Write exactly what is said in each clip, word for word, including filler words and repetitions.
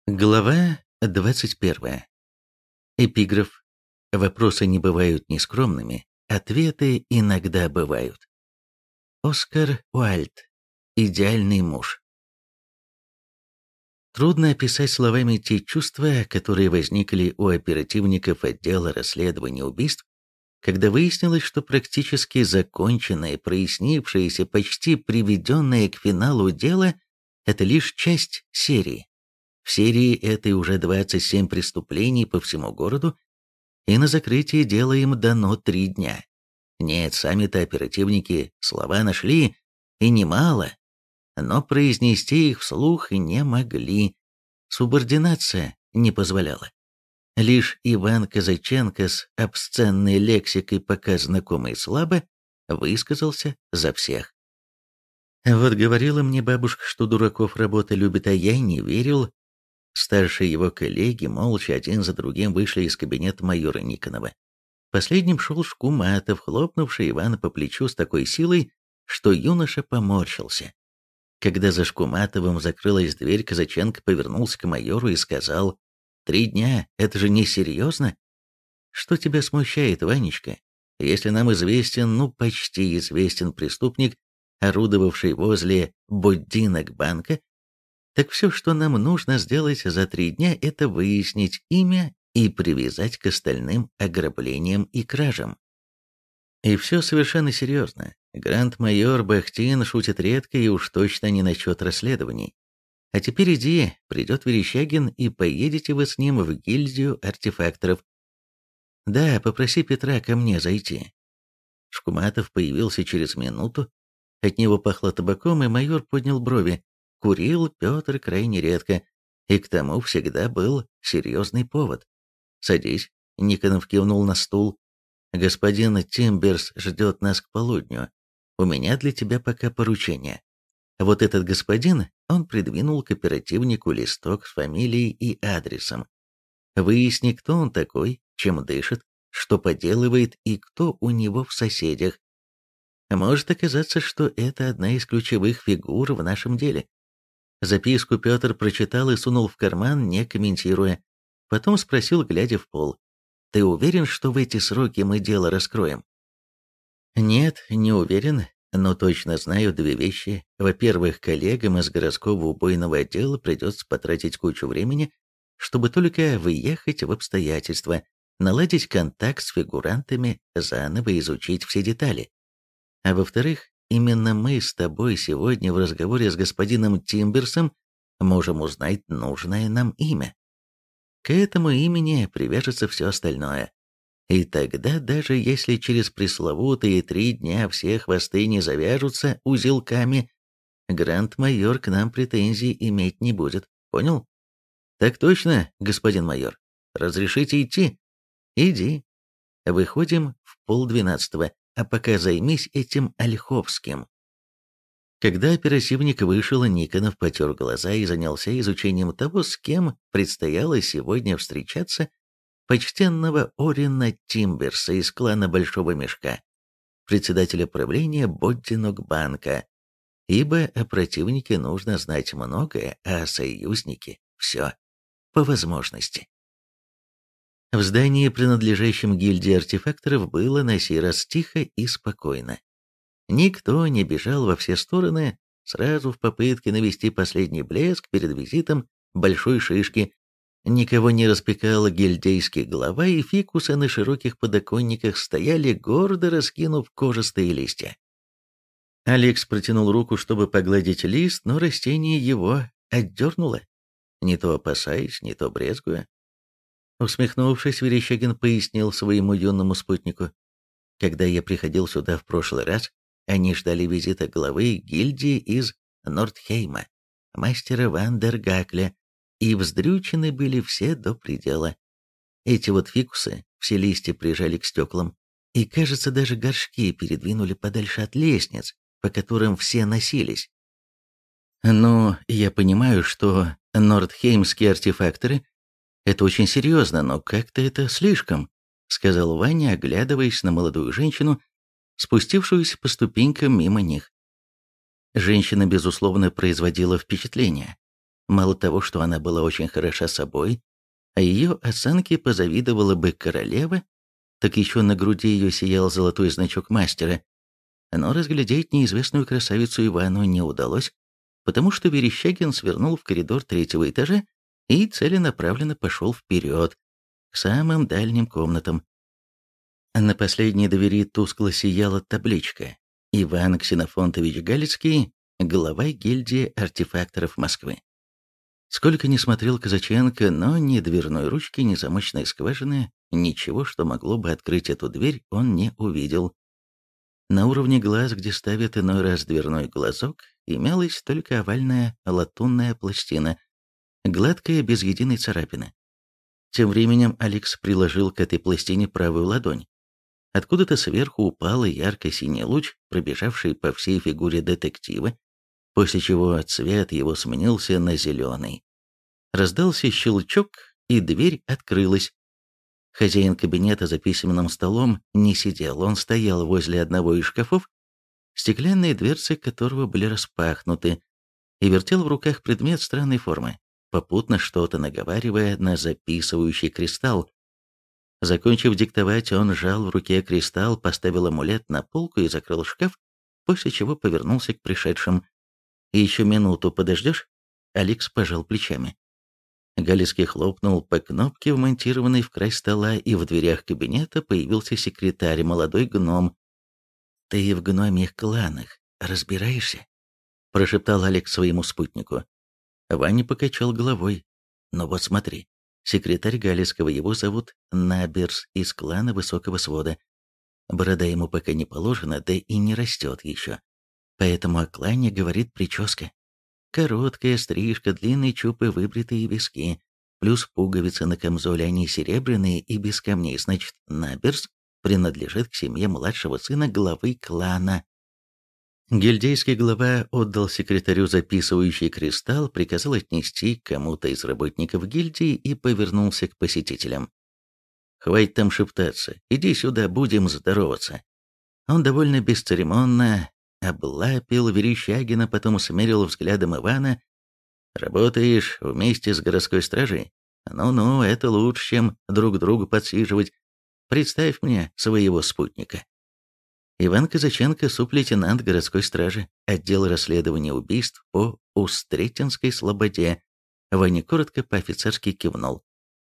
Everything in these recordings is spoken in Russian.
Глава двадцать первая. Эпиграф. Вопросы не бывают нескромными, ответы иногда бывают. Оскар Уайльд. Идеальный муж. Трудно описать словами те чувства, которые возникли у оперативников отдела расследования убийств, когда выяснилось, что практически законченное, прояснившееся, почти приведенное к финалу дело – это лишь часть серии. В серии этой уже двадцать семь преступлений по всему городу, и на закрытие дела им дано три дня. Нет, сами-то оперативники слова нашли, и немало, но произнести их вслух не могли. Субординация не позволяла. Лишь Иван Казаченко с обсценной лексикой, пока знакомый слабо, высказался за всех. Вот говорила мне бабушка, что дураков работа любит, а я не верил. Старшие его коллеги молча один за другим вышли из кабинета майора Никонова. Последним шел Шкуматов, хлопнувший Ивана по плечу с такой силой, что юноша поморщился. Когда за Шкуматовым закрылась дверь, Казаченко повернулся к майору и сказал: «Три дня, это же несерьезно? Что тебя смущает, Ванечка? Если нам известен, ну почти известен преступник, орудовавший возле Бодинок-банка, так все, что нам нужно сделать за три дня, это выяснить имя и привязать к остальным ограблениям и кражам». И все совершенно серьезно. Гранд-майор Бахтин шутит редко и уж точно не насчет расследований. А теперь иди, придет Верещагин, и поедете вы с ним в гильдию артефакторов. Да, попроси Петра ко мне зайти. Шкуматов появился через минуту. От него пахло табаком, и майор поднял брови. Курил Петр крайне редко, и к тому всегда был серьезный повод. «Садись», — Никонов кивнул на стул. «Господин Тимберс ждет нас к полудню. У меня для тебя пока поручение». Вот этот господин, он придвинул к оперативнику листок с фамилией и адресом. Выясни, кто он такой, чем дышит, что поделывает и кто у него в соседях. Может оказаться, что это одна из ключевых фигур в нашем деле. Записку Петр прочитал и сунул в карман, не комментируя. Потом спросил, глядя в пол: «Ты уверен, что в эти сроки мы дело раскроем?» «Нет, не уверен, но точно знаю две вещи. Во-первых, коллегам из городского убойного отдела придется потратить кучу времени, чтобы только выехать в обстоятельства, наладить контакт с фигурантами, заново изучить все детали. А во-вторых, именно мы с тобой сегодня в разговоре с господином Тимберсом можем узнать нужное нам имя. К этому имени привяжется все остальное. И тогда, даже если через пресловутые три дня все хвосты не завяжутся узелками, гранд-майор к нам претензий иметь не будет. Понял? Так точно, господин майор. Разрешите идти? Иди. Выходим в полдвенадцатого, а пока займись этим Ольховским. Когда оперативник вышел, Никонов потер глаза и занялся изучением того, с кем предстояло сегодня встречаться, почтенного Орина Тимберса из клана Большого Мешка, председателя правления Бодинок-банка, ибо о противнике нужно знать многое, а о союзнике – все, по возможности. В здании, принадлежащем гильдии артефакторов, было на сей раз тихо и спокойно. Никто не бежал во все стороны, сразу в попытке навести последний блеск перед визитом большой шишки. Никого не распекал гильдейский глава, и фикусы на широких подоконниках стояли, гордо раскинув кожистые листья. Алекс протянул руку, чтобы погладить лист, но растение его отдернуло, не то опасаясь, не то брезгуя. Усмехнувшись, Верещагин пояснил своему юному спутнику: «Когда я приходил сюда в прошлый раз, они ждали визита главы гильдии из Нордхейма, мастера Вандергакля, и вздрючены были все до предела. Эти вот фикусы все листья прижали к стеклам, и, кажется, даже горшки передвинули подальше от лестниц, по которым все носились. Ну, я понимаю, что нордхеймские артефакторы — это очень серьезно, но как-то это слишком», — сказал Ваня, оглядываясь на молодую женщину, спустившуюся по ступенькам мимо них. Женщина, безусловно, производила впечатление. Мало того, что она была очень хороша собой, а ее осанке позавидовала бы королева, так еще на груди ее сиял золотой значок мастера. Но разглядеть неизвестную красавицу Ивану не удалось, потому что Верещагин свернул в коридор третьего этажа и целенаправленно пошел вперед, к самым дальним комнатам. На последней двери тускло сияла табличка: «Иван Ксенофонтович Галицкий, глава гильдии артефакторов Москвы». Сколько ни смотрел Казаченко, но ни дверной ручки, ни замочной скважины, ничего, что могло бы открыть эту дверь, он не увидел. На уровне глаз, где ставят иной раз дверной глазок, имелась только овальная латунная пластина, гладкая, без единой царапины. Тем временем Алекс приложил к этой пластине правую ладонь. Откуда-то сверху упал ярко-синий луч, пробежавший по всей фигуре детектива, после чего цвет его сменился на зеленый. Раздался щелчок, и дверь открылась. Хозяин кабинета за письменным столом не сидел, он стоял возле одного из шкафов, стеклянные дверцы которого были распахнуты, и вертел в руках предмет странной формы, попутно что-то наговаривая на записывающий кристалл. Закончив диктовать, он сжал в руке кристалл, поставил амулет на полку и закрыл шкаф, после чего повернулся к пришедшим. «Еще минуту подождешь?» Алекс пожал плечами. Галицкий хлопнул по кнопке, вмонтированной в край стола, и в дверях кабинета появился секретарь, молодой гном. «Ты в гномьих кланах разбираешься?» – прошептал Алекс своему спутнику. Ваня покачал головой. «Ну вот смотри, секретарь Галицкого, его зовут Наберс, из клана Высокого Свода. Борода ему пока не положена, да и не растет еще. Поэтому о клане говорит прическа. Короткая стрижка, длинные чуб и выбритые виски, плюс пуговицы на камзоле, они серебряные и без камней, значит, Наберс принадлежит к семье младшего сына главы клана». Гильдейский глава отдал секретарю записывающий кристалл, приказал отнести к кому-то из работников гильдии и повернулся к посетителям. «Хватит там шептаться, иди сюда, будем здороваться». Он довольно бесцеремонно облапил Верещагина, потом смерил взглядом Ивана. «Работаешь вместе с городской стражей? Ну-ну, это лучше, чем друг другу подсиживать. Представь мне своего спутника». Иван Казаченко, суп-лейтенант городской стражи, отдел расследования убийств по Устретинской слободе. Ваня коротко по-офицерски кивнул.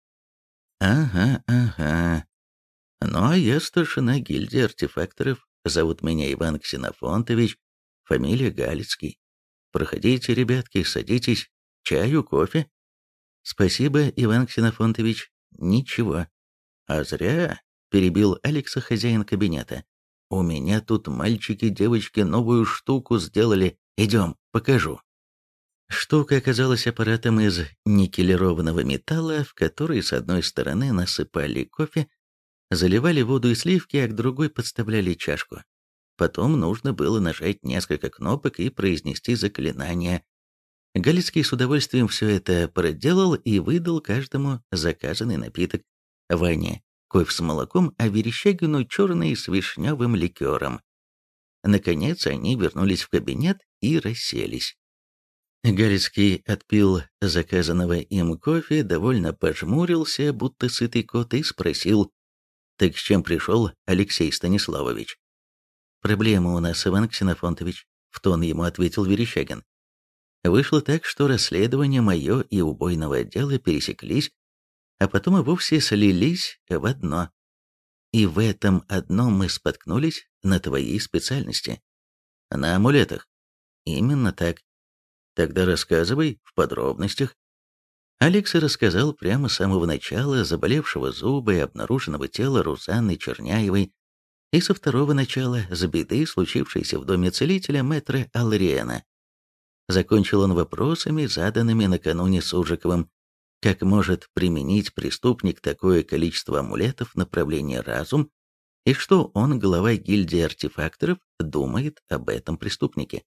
«Ага, ага. Ну, а я старшина гильдии артефакторов. Зовут меня Иван Ксенофонтович, фамилия Галицкий. Проходите, ребятки, садитесь. Чаю, кофе?» «Спасибо, Иван Ксенофонтович. Ничего». «А зря», — перебил Алекса хозяин кабинета. «У меня тут мальчики-девочки новую штуку сделали. Идем, покажу». Штука оказалась аппаратом из никелированного металла, в который с одной стороны насыпали кофе, заливали воду и сливки, а к другой подставляли чашку. Потом нужно было нажать несколько кнопок и произнести заклинание. Галицкий с удовольствием все это проделал и выдал каждому заказанный напиток. Ване кофе с молоком, а Верещагину черный с вишневым ликером. Наконец они вернулись в кабинет и расселись. Галицкий отпил заказанного им кофе, довольно пожмурился, будто сытый кот, и спросил: «Так с чем пришел, Алексей Станиславович?» «Проблема у нас, Иван Ксенофонтович», — в тон ему ответил Верещагин. «Вышло так, что расследование мое и убойного отдела пересеклись, а потом и вовсе слились в одно. И в этом одном мы споткнулись на твоей специальности. На амулетах». «Именно так». «Тогда рассказывай в подробностях». Алекс рассказал прямо с самого начала заболевшего зуба и обнаруженного тела Рузанны Черняевой, и со второго начала с беды, случившейся в доме целителя мэтра Алриена. Закончил он вопросами, заданными накануне Суржиковым: как может применить преступник такое количество амулетов направления разум, и что он, глава гильдии артефакторов, думает об этом преступнике.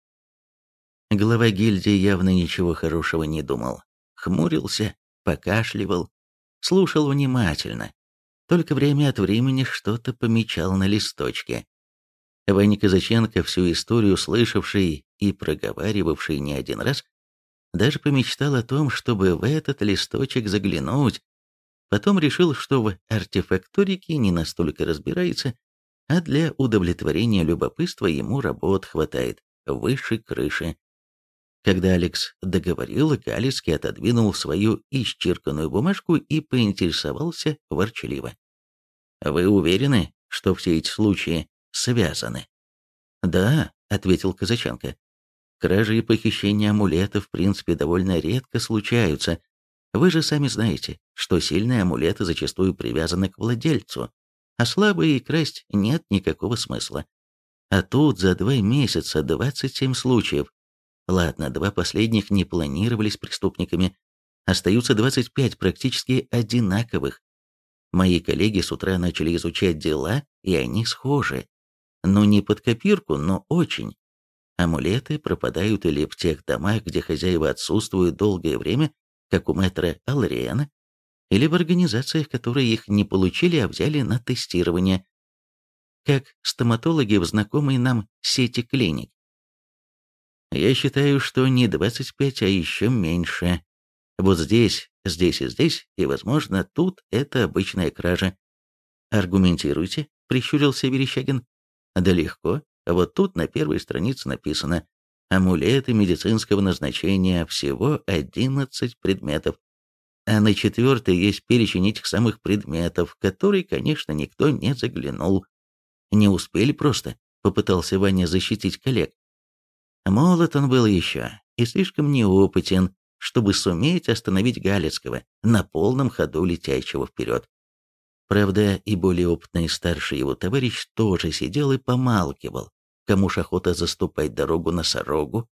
Глава гильдии явно ничего хорошего не думал. Хмурился, покашливал, слушал внимательно, только время от времени что-то помечал на листочке. Ваня Казаченко, всю историю слышавший и проговаривавший не один раз, Даже помечтал о том, чтобы в этот листочек заглянуть. Потом решил, что в артефакторике не настолько разбирается, а для удовлетворения любопытства ему работ хватает выше крыши. Когда Алекс договорил, Галицкий отодвинул свою исчерканную бумажку и поинтересовался ворчливо. «Вы уверены, что все эти случаи связаны?» «Да», — ответил Казаченко. «Кражи и похищения амулетов в принципе довольно редко случаются. Вы же сами знаете, что сильные амулеты зачастую привязаны к владельцу, а слабые красть нет никакого смысла. А тут за два месяца двадцать семь случаев. Ладно, два последних не планировались преступниками. Остаются двадцать пять практически одинаковых. Мои коллеги с утра начали изучать дела, и они схожи. Ну, не под копирку, но очень. Амулеты пропадают или в тех домах, где хозяева отсутствуют долгое время, как у мэтра Алриена, или в организациях, которые их не получили, а взяли на тестирование, как стоматологи в знакомой нам сети клиник. Я считаю, что не двадцать пять, а еще меньше. Вот здесь, здесь и здесь, и, возможно, тут это обычная кража. Аргументируйте, прищурился Верещагин. Да легко. Вот тут на первой странице написано: амулеты медицинского назначения, всего одиннадцать предметов. А на четвертой есть перечень этих самых предметов, в который, конечно, никто не заглянул. Не успели просто, попытался Ваня защитить коллег. Молод он был еще и слишком неопытен, чтобы суметь остановить Галицкого, на полном ходу летящего вперед. Правда, и более опытный старший его товарищ тоже сидел и помалкивал. Кому ж охота заступать дорогу носорогу?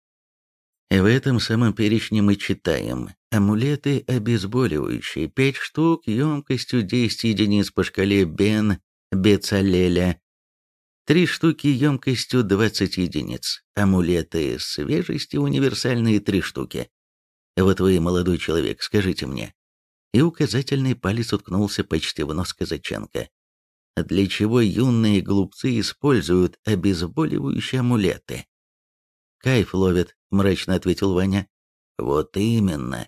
В этом самом перечне мы читаем: амулеты обезболивающие, пять штук, емкостью десять единиц по шкале Бен Бецалеля, три штуки емкостью двадцать единиц, амулеты свежести универсальные три штуки. Вот вы, молодой человек, скажите мне. И указательный палец уткнулся почти в нос Казаченко. Для чего юные глупцы используют обезболивающие амулеты? Кайф ловят, мрачно ответил Ваня. Вот именно.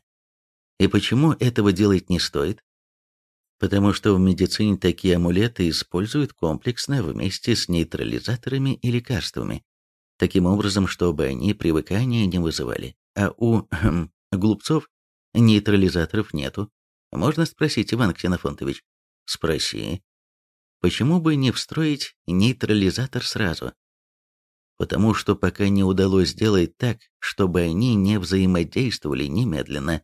И почему этого делать не стоит? Потому что в медицине такие амулеты используют комплексно вместе с нейтрализаторами и лекарствами. Таким образом, чтобы они привыкания не вызывали. А у хм, глупцов нейтрализаторов нету. Можно спросить, Иван Ксенофонтович? Спроси. Почему бы не встроить нейтрализатор сразу? Потому что пока не удалось сделать так, чтобы они не взаимодействовали немедленно.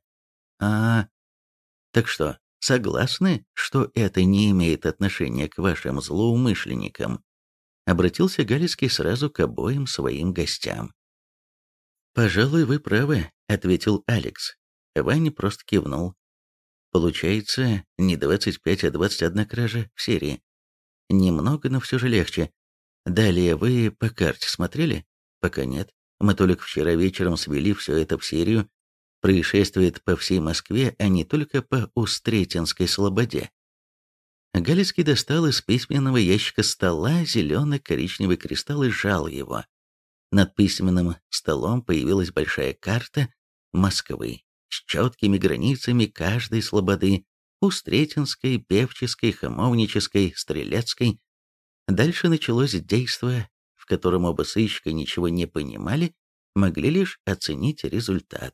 А, так что, согласны, что это не имеет отношения к вашим злоумышленникам? Обратился Галицкий сразу к обоим своим гостям. «Пожалуй, вы правы», — ответил Алекс. Ваня просто кивнул. Получается, не двадцать пять, а двадцать одна кража в серии. Немного, но все же легче. Далее вы по карте смотрели? Пока нет. Мы только вчера вечером свели все это в серию. Происшествует по всей Москве, а не только по Устретинской слободе. Галицкий достал из письменного ящика стола зелено-коричневый кристалл и сжал его. Над письменным столом появилась большая карта Москвы с четкими границами каждой слободы: Устретинской, Певческой, Хамовнической, Стрелецкой. Дальше началось действие, в котором оба сыщика ничего не понимали, могли лишь оценить результат.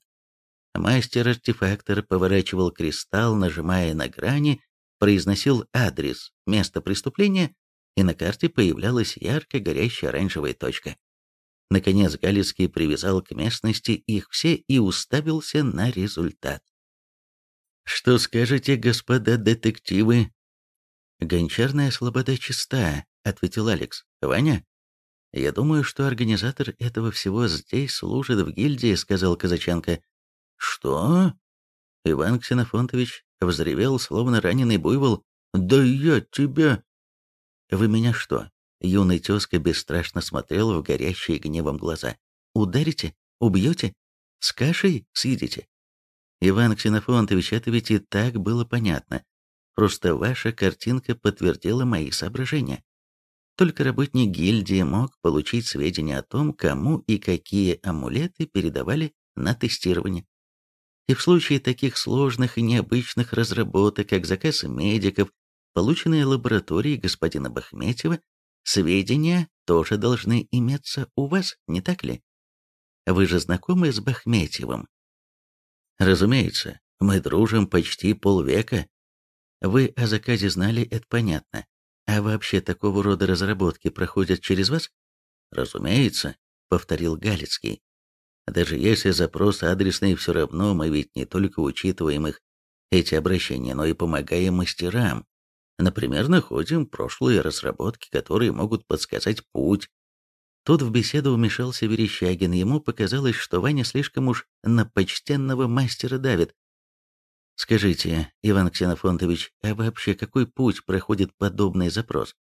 Мастер-артефактор поворачивал кристалл, нажимая на грани, произносил адрес места преступления, и на карте появлялась ярко горящая оранжевая точка. Наконец Галицкий привязал к местности их все и уставился на результат. «Что скажете, господа детективы?» «Гончарная слобода чиста», — ответил Алекс. «Ваня?» «Я думаю, что организатор этого всего здесь служит в гильдии», — сказал Казаченко. «Что?» Иван Ксенофонтович взревел, словно раненый буйвол. «Да я тебя...» «Вы меня что?» Юный тезка бесстрашно смотрел в горящие гневом глаза. «Ударите? Убьете? С кашей съедите?» «Иван Ксенофонтович, это ведь и так было понятно. Просто ваша картинка подтвердила мои соображения. Только работник гильдии мог получить сведения о том, кому и какие амулеты передавали на тестирование. И в случае таких сложных и необычных разработок, как заказ медиков, полученные лабораторией господина Бахметьева, сведения тоже должны иметься у вас, не так ли? Вы же знакомы с Бахметьевым? Разумеется, мы дружим почти полвека. Вы о заказе знали, это понятно. А вообще такого рода разработки проходят через вас? Разумеется, повторил Галицкий. Даже если запрос адресный, все равно мы ведь не только учитываем их, эти обращения, но и помогаем мастерам. Например, находим прошлые разработки, которые могут подсказать путь. Тут в беседу вмешался Верещагин, ему показалось, что Ваня слишком уж на почтенного мастера давит. Скажите, Иван Ксенофонтович, а вообще какой путь проходит подобный запрос?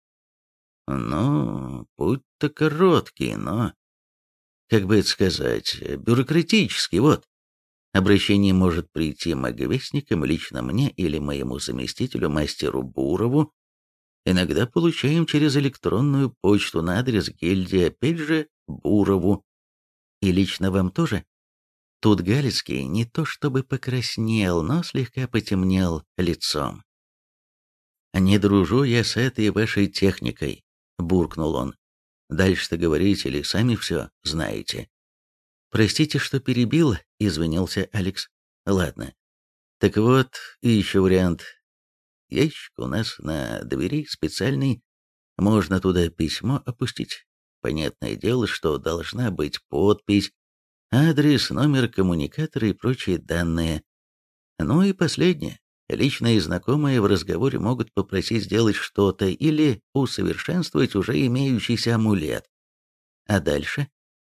Ну, путь-то короткий, но, как бы это сказать, бюрократический, вот. Обращение может прийти маговестникам, лично мне или моему заместителю, мастеру Бурову. Иногда получаем через электронную почту на адрес гильдии, опять же, Бурову. И лично вам тоже? Тут Галицкий не то чтобы покраснел, но слегка потемнел лицом. «Не дружу я с этой вашей техникой», — буркнул он. «Дальше-то говорите или сами все знаете?» «Простите, что перебил», — извинился Алекс. «Ладно. Так вот, и еще вариант. Ящик у нас на двери специальный. Можно туда письмо опустить. Понятное дело, что должна быть подпись, адрес, номер коммуникатора и прочие данные. Ну и последнее. Личные знакомые в разговоре могут попросить сделать что-то или усовершенствовать уже имеющийся амулет. А дальше?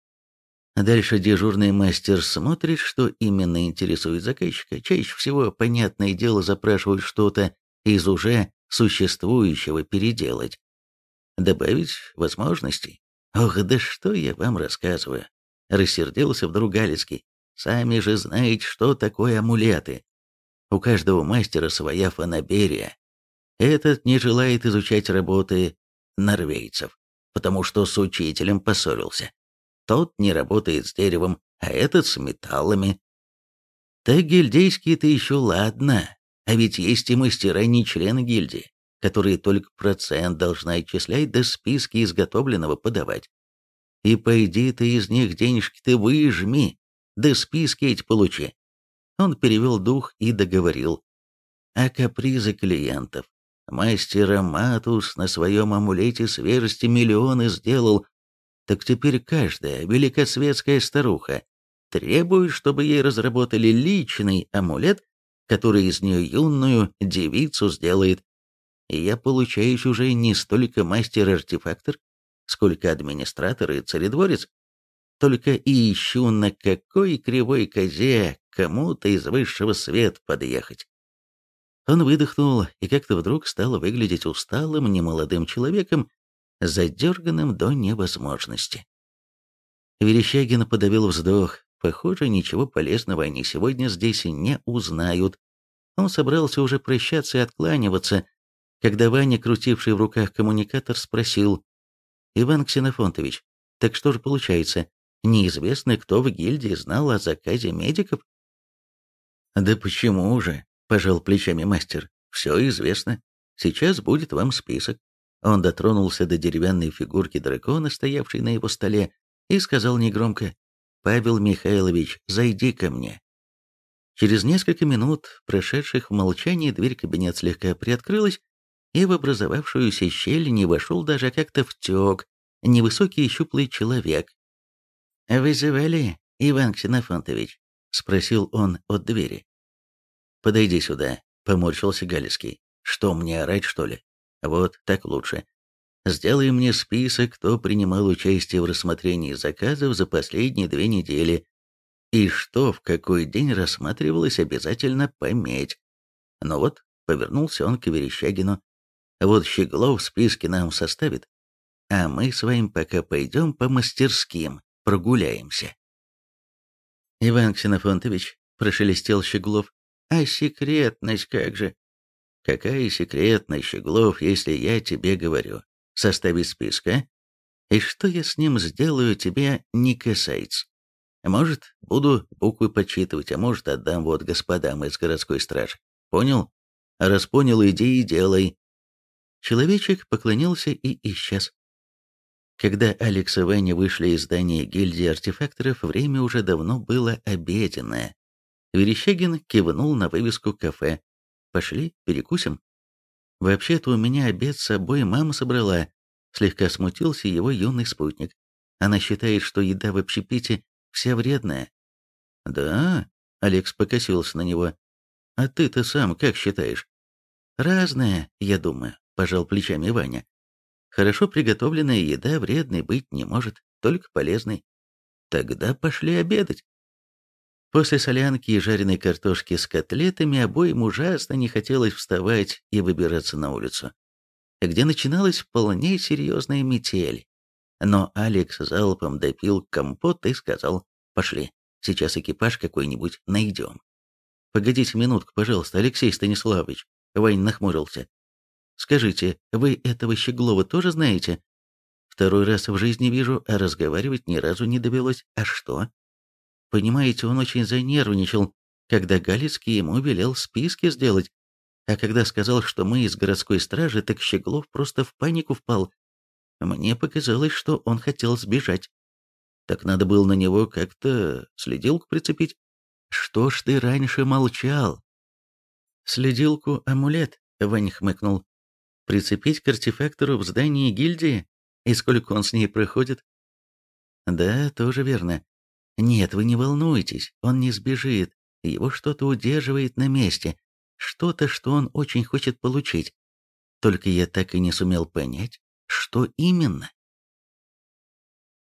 Дальше дежурный мастер смотрит, что именно интересует заказчика. Чаще всего, понятное дело, запрашивают что-то из уже существующего переделать. Добавить возможностей. Ох, да что я вам рассказываю. Рассердился вдруг Галицкий. Сами же знаете, что такое амулеты. У каждого мастера своя фанаберия. Этот не желает изучать работы норвейцев, потому что с учителем поссорился. Тот не работает с деревом, а этот с металлами. Так гильдейские-то еще ладно, а ведь есть и мастера не члены гильдии, которые только процент должны отчислять, да списки изготовленного подавать. И пойди ты из них денежки-то выжми, да списки эти получи. Он перевел дух и договорил. А капризы клиентов. Мастер Матус на своем амулете свежести миллионы сделал, так теперь каждая великосветская старуха требует, чтобы ей разработали личный амулет, который из нее юную девицу сделает. И я получаюсь уже не столько мастер-артефактор, сколько администратор и царедворец, только и ищу, на какой кривой козе кому-то из высшего света подъехать. Он выдохнул и как-то вдруг стал выглядеть усталым, немолодым человеком, задерганным до невозможности. Верещагин подавил вздох. Похоже, ничего полезного они сегодня здесь не узнают. Он собрался уже прощаться и откланиваться, когда Ваня, крутивший в руках коммуникатор, спросил: «Иван Ксенофонтович, так что же получается, неизвестно, кто в гильдии знал о заказе медиков?» «Да почему же?» – пожал плечами мастер. «Все известно. Сейчас будет вам список». Он дотронулся до деревянной фигурки дракона, стоявшей на его столе, и сказал негромко: «Павел Михайлович, зайди ко мне». Через несколько минут, прошедших в молчании, дверь кабинета слегка приоткрылась, и в образовавшуюся щель не вошел даже, а как-то втек невысокий и щуплый человек. «Вызывали, Иван Ксенофонтович?» — спросил он от двери. «Подойди сюда», — поморщился Галицкий. «Что, мне орать, что ли? Вот так лучше. Сделай мне список, кто принимал участие в рассмотрении заказов за последние две недели, и что в какой день рассматривалось, обязательно пометь». Ну вот, повернулся он к Верещагину. «Вот Щеглов в списке нам составит, а мы с вами пока пойдем по мастерским, прогуляемся». «Иван Ксенофонтович», — прошелестел Щеглов, — «а секретность как же?» «Какая секретность, Щеглов, если я тебе говорю? Составить списка? И что я с ним сделаю, тебя не касается. Может, буду буквы подсчитывать, а может, отдам вот господам из городской стражи. Понял? А раз понял, иди и делай». Человечек поклонился и исчез. Когда Алекс и Ваня вышли из здания гильдии артефакторов, время уже давно было обеденное. Верещагин кивнул на вывеску кафе. «Пошли, перекусим». «Вообще-то у меня обед с собой мама собрала», — слегка смутился его юный спутник. «Она считает, что еда в общепите вся вредная». «Да?» — Алекс покосился на него. «А ты-то сам как считаешь?» «Разное, я думаю», — пожал плечами Ваня. «Хорошо приготовленная еда вредной быть не может, только полезной. Тогда пошли обедать». После солянки и жареной картошки с котлетами обоим ужасно не хотелось вставать и выбираться на улицу, где начиналась вполне серьезная метель. Но Алекс залпом допил компот и сказал: «Пошли, сейчас экипаж какой-нибудь найдем». «Погодите минутку, пожалуйста, Алексей Станиславович», — Вань нахмурился. «Скажите, вы этого Щеглова тоже знаете? Второй раз в жизни вижу, а разговаривать ни разу не довелось. А что?» Понимаете, он очень занервничал, когда Галицкий ему велел списки сделать, а когда сказал, что мы из городской стражи, так Щеглов просто в панику впал. Мне показалось, что он хотел сбежать. Так надо было на него как-то следилку прицепить. Что ж ты раньше молчал? Следилку амулет, Вань хмыкнул. Прицепить к артефактору в здании гильдии? И сколько он с ней проходит? Да, тоже верно. Нет, вы не волнуйтесь, он не сбежит, его что-то удерживает на месте, что-то, что он очень хочет получить. Только я так и не сумел понять, что именно.